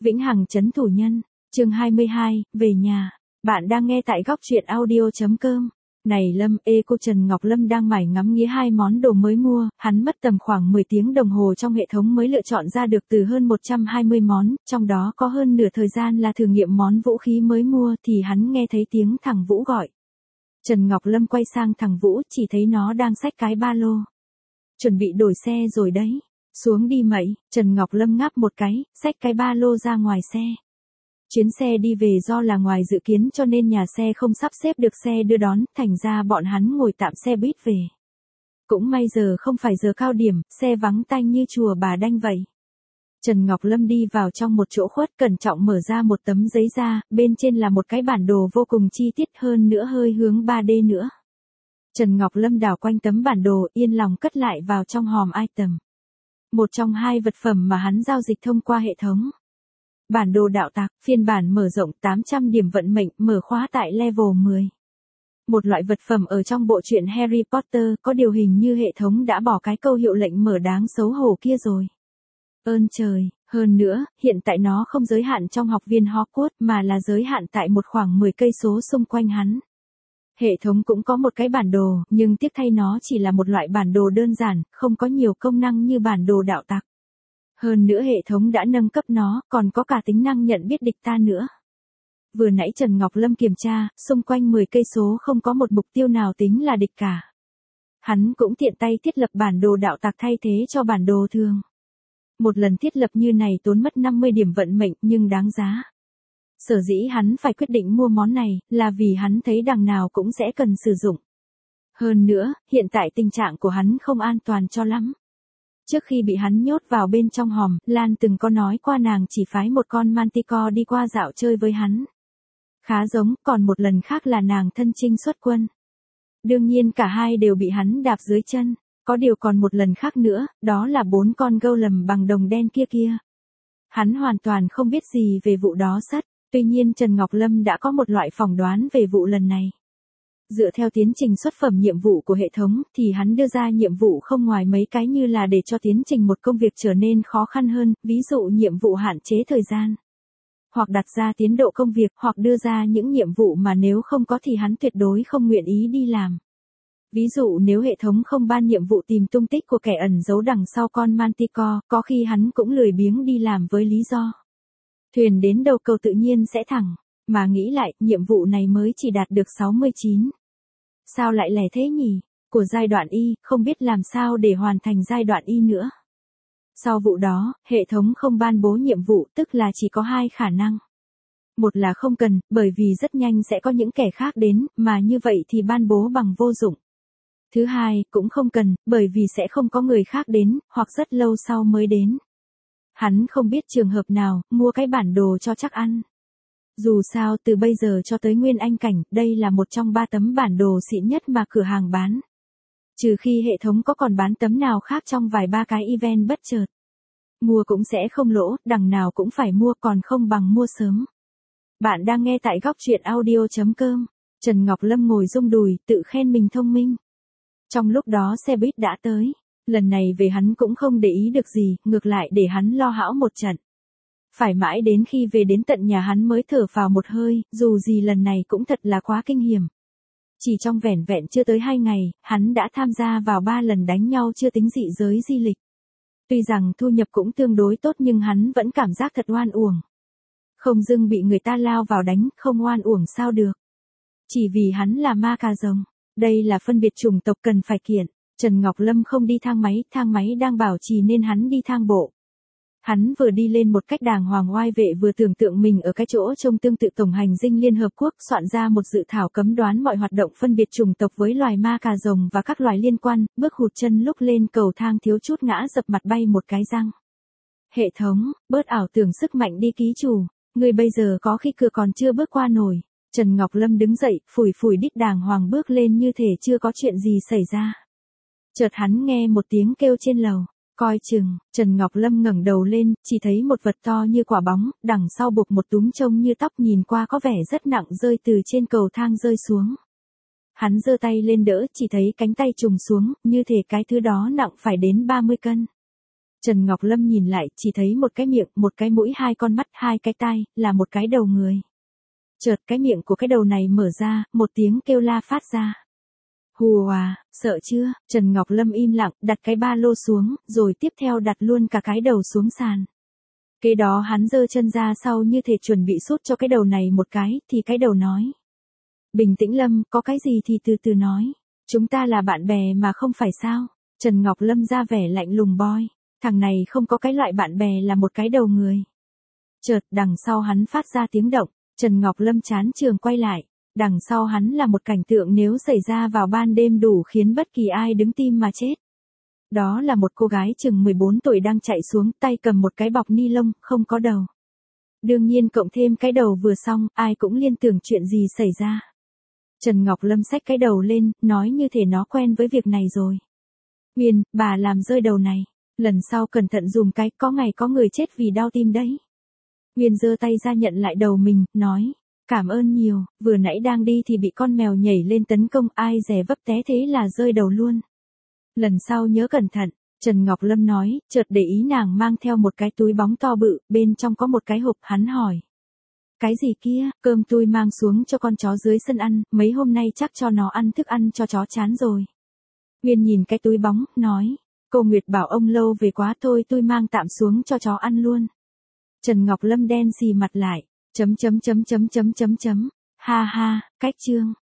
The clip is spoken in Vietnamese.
Vĩnh hằng trấn thủ nhân, chương 22, về nhà. Bạn đang nghe tại góc truyện audio.com. Này Lâm, cô Trần Ngọc Lâm đang mải ngắm nghía hai món đồ mới mua, hắn mất tầm khoảng 10 tiếng đồng hồ trong hệ thống mới lựa chọn ra được từ hơn 120 món, trong đó có hơn nửa thời gian là thử nghiệm món vũ khí mới mua thì hắn nghe thấy tiếng thằng Vũ gọi. Trần Ngọc Lâm quay sang thằng Vũ, chỉ thấy nó đang xách cái ba lô. Chuẩn bị đổi xe rồi đấy. Xuống đi mậy, Trần Ngọc Lâm ngáp một cái, xách cái ba lô ra ngoài xe. Chuyến xe đi về do là ngoài dự kiến cho nên nhà xe không sắp xếp được xe đưa đón, thành ra bọn hắn ngồi tạm xe buýt về. Cũng may giờ không phải giờ cao điểm, xe vắng tanh như chùa Bà Đanh vậy. Trần Ngọc Lâm đi vào trong một chỗ khuất, cẩn trọng mở ra một tấm giấy ra, bên trên là một cái bản đồ vô cùng chi tiết, hơn nữa hơi hướng 3D nữa. Trần Ngọc Lâm đảo quanh tấm bản đồ, yên lòng cất lại vào trong hòm item. Một trong hai vật phẩm mà hắn giao dịch thông qua hệ thống. Bản đồ đạo tặc, phiên bản mở rộng 800 điểm vận mệnh, mở khóa tại level 10. Một loại vật phẩm ở trong bộ truyện Harry Potter, có điều hình như hệ thống đã bỏ cái câu hiệu lệnh mở đáng xấu hổ kia rồi. Ơn trời, hơn nữa, hiện tại nó không giới hạn trong học viên Hogwarts mà là giới hạn tại một khoảng 10 cây số xung quanh hắn. Hệ thống cũng có một cái bản đồ, nhưng tiếc thay nó chỉ là một loại bản đồ đơn giản, không có nhiều công năng như bản đồ đạo tặc. Hơn nữa hệ thống đã nâng cấp nó, còn có cả tính năng nhận biết địch ta nữa. Vừa nãy Trần Ngọc Lâm kiểm tra, xung quanh 10 cây số không có một mục tiêu nào tính là địch cả. Hắn cũng tiện tay thiết lập bản đồ đạo tặc thay thế cho bản đồ thường. Một lần thiết lập như này tốn mất 50 điểm vận mệnh nhưng đáng giá. Sở dĩ hắn phải quyết định mua món này, là vì hắn thấy đằng nào cũng sẽ cần sử dụng. Hơn nữa, hiện tại tình trạng của hắn không an toàn cho lắm. Trước khi bị hắn nhốt vào bên trong hòm, Lan từng có nói qua nàng chỉ phái một con Manticore đi qua dạo chơi với hắn. Khá giống, còn một lần khác là nàng thân chinh xuất quân. Đương nhiên cả hai đều bị hắn đạp dưới chân. Có điều còn một lần khác nữa, đó là 4 con golem bằng đồng đen kia. Hắn hoàn toàn không biết gì về vụ đó sất. Tuy nhiên Trần Ngọc Lâm đã có một loại phỏng đoán về vụ lần này. Dựa theo tiến trình xuất phẩm nhiệm vụ của hệ thống thì hắn đưa ra nhiệm vụ không ngoài mấy cái như là để cho tiến trình một công việc trở nên khó khăn hơn, ví dụ nhiệm vụ hạn chế thời gian. Hoặc đặt ra tiến độ công việc, hoặc đưa ra những nhiệm vụ mà nếu không có thì hắn tuyệt đối không nguyện ý đi làm. Ví dụ nếu hệ thống không ban nhiệm vụ tìm tung tích của kẻ ẩn giấu đằng sau con Manticore, có khi hắn cũng lười biếng đi làm với lý do. Thuyền đến đầu cầu tự nhiên sẽ thẳng, mà nghĩ lại, nhiệm vụ này mới chỉ đạt được 69. Sao lại lẻ thế nhỉ? Của giai đoạn Y, không biết làm sao để hoàn thành giai đoạn Y nữa. Sau vụ đó, hệ thống không ban bố nhiệm vụ, tức là chỉ có hai khả năng. Một là không cần, bởi vì rất nhanh sẽ có những kẻ khác đến, mà như vậy thì ban bố bằng vô dụng. Thứ hai, cũng không cần, bởi vì sẽ không có người khác đến, hoặc rất lâu sau mới đến. Hắn không biết trường hợp nào, mua cái bản đồ cho chắc ăn. Dù sao từ bây giờ cho tới Nguyên Anh Cảnh, đây là một trong 3 tấm bản đồ xịn nhất mà cửa hàng bán. Trừ khi hệ thống có còn bán tấm nào khác trong vài ba cái event bất chợt. Mua cũng sẽ không lỗ, đằng nào cũng phải mua, còn không bằng mua sớm. Bạn đang nghe tại góc truyện audio.com. Trần Ngọc Lâm ngồi rung đùi, tự khen mình thông minh. Trong lúc đó xe buýt đã tới. Lần này về hắn cũng không để ý được gì, ngược lại để hắn lo hão một trận. Phải mãi đến khi về đến tận nhà hắn mới thở phào một hơi, dù gì lần này cũng thật là quá kinh hiểm. Chỉ trong vẻn vẹn chưa tới 2 ngày, hắn đã tham gia vào 3 lần đánh nhau chưa tính dị giới di lịch. Tuy rằng thu nhập cũng tương đối tốt nhưng hắn vẫn cảm giác thật oan uổng. Không dưng bị người ta lao vào đánh, không oan uổng sao được. Chỉ vì hắn là ma cà rồng. Đây là phân biệt chủng tộc cần phải kiện. Trần Ngọc Lâm không đi thang máy đang bảo trì nên hắn đi thang bộ. Hắn vừa đi lên một cách đàng hoàng oai vệ vừa tưởng tượng mình ở cái chỗ trông tương tự Tổng hành dinh Liên Hợp Quốc soạn ra một dự thảo cấm đoán mọi hoạt động phân biệt chủng tộc với loài ma cà rồng và các loài liên quan, bước hụt chân lúc lên cầu thang thiếu chút ngã dập mặt bay một cái răng. Hệ thống, bớt ảo tưởng sức mạnh đi ký chủ, người bây giờ có khi cửa còn chưa bước qua nổi. Trần Ngọc Lâm đứng dậy, phủi đít đàng hoàng bước lên như thể chưa có chuyện gì xảy ra. Chợt hắn nghe một tiếng kêu trên lầu. Coi chừng, Trần Ngọc Lâm ngẩng đầu lên, chỉ thấy một vật to như quả bóng, đằng sau buộc một túm trông như tóc nhìn qua có vẻ rất nặng rơi từ trên cầu thang rơi xuống. Hắn giơ tay lên đỡ, chỉ thấy cánh tay trùng xuống, như thể cái thứ đó nặng phải đến 30 cân. Trần Ngọc Lâm nhìn lại, chỉ thấy một cái miệng, một cái mũi, hai con mắt, hai cái tai, là một cái đầu người. Chợt cái miệng của cái đầu này mở ra, một tiếng kêu la phát ra. Hù à, sợ chưa? Trần Ngọc Lâm im lặng, đặt cái ba lô xuống, rồi tiếp theo đặt luôn cả cái đầu xuống sàn. Kế đó hắn giơ chân ra sau như thể chuẩn bị sút cho cái đầu này một cái, thì cái đầu nói. Bình tĩnh Lâm, có cái gì thì từ từ nói. Chúng ta là bạn bè mà không phải sao? Trần Ngọc Lâm ra vẻ lạnh lùng boy. Thằng này không có cái loại bạn bè là một cái đầu người. Chợt đằng sau hắn phát ra tiếng động, Trần Ngọc Lâm chán trường quay lại. Đằng sau hắn là một cảnh tượng nếu xảy ra vào ban đêm đủ khiến bất kỳ ai đứng tim mà chết. Đó là một cô gái chừng 14 tuổi đang chạy xuống, tay cầm một cái bọc ni lông, không có đầu. Đương nhiên cộng thêm cái đầu vừa xong, ai cũng liên tưởng chuyện gì xảy ra. Trần Ngọc Lâm xách cái đầu lên, nói như thể nó quen với việc này rồi. Nguyên, bà làm rơi đầu này. Lần sau cẩn thận dùng cái, có ngày có người chết vì đau tim đấy. Nguyên giơ tay ra nhận lại đầu mình, nói. Cảm ơn nhiều, vừa nãy đang đi thì bị con mèo nhảy lên tấn công, ai dè vấp té thế là rơi đầu luôn. Lần sau nhớ cẩn thận, Trần Ngọc Lâm nói, chợt để ý nàng mang theo một cái túi bóng to bự, bên trong có một cái hộp, hắn hỏi. Cái gì kia, cơm tôi mang xuống cho con chó dưới sân ăn, mấy hôm nay chắc cho nó ăn thức ăn cho chó chán rồi. Nguyên nhìn cái túi bóng, nói, cô Nguyệt bảo ông lâu về quá thôi tôi mang tạm xuống cho chó ăn luôn. Trần Ngọc Lâm đen xì mặt lại, Ha ha, cách chương.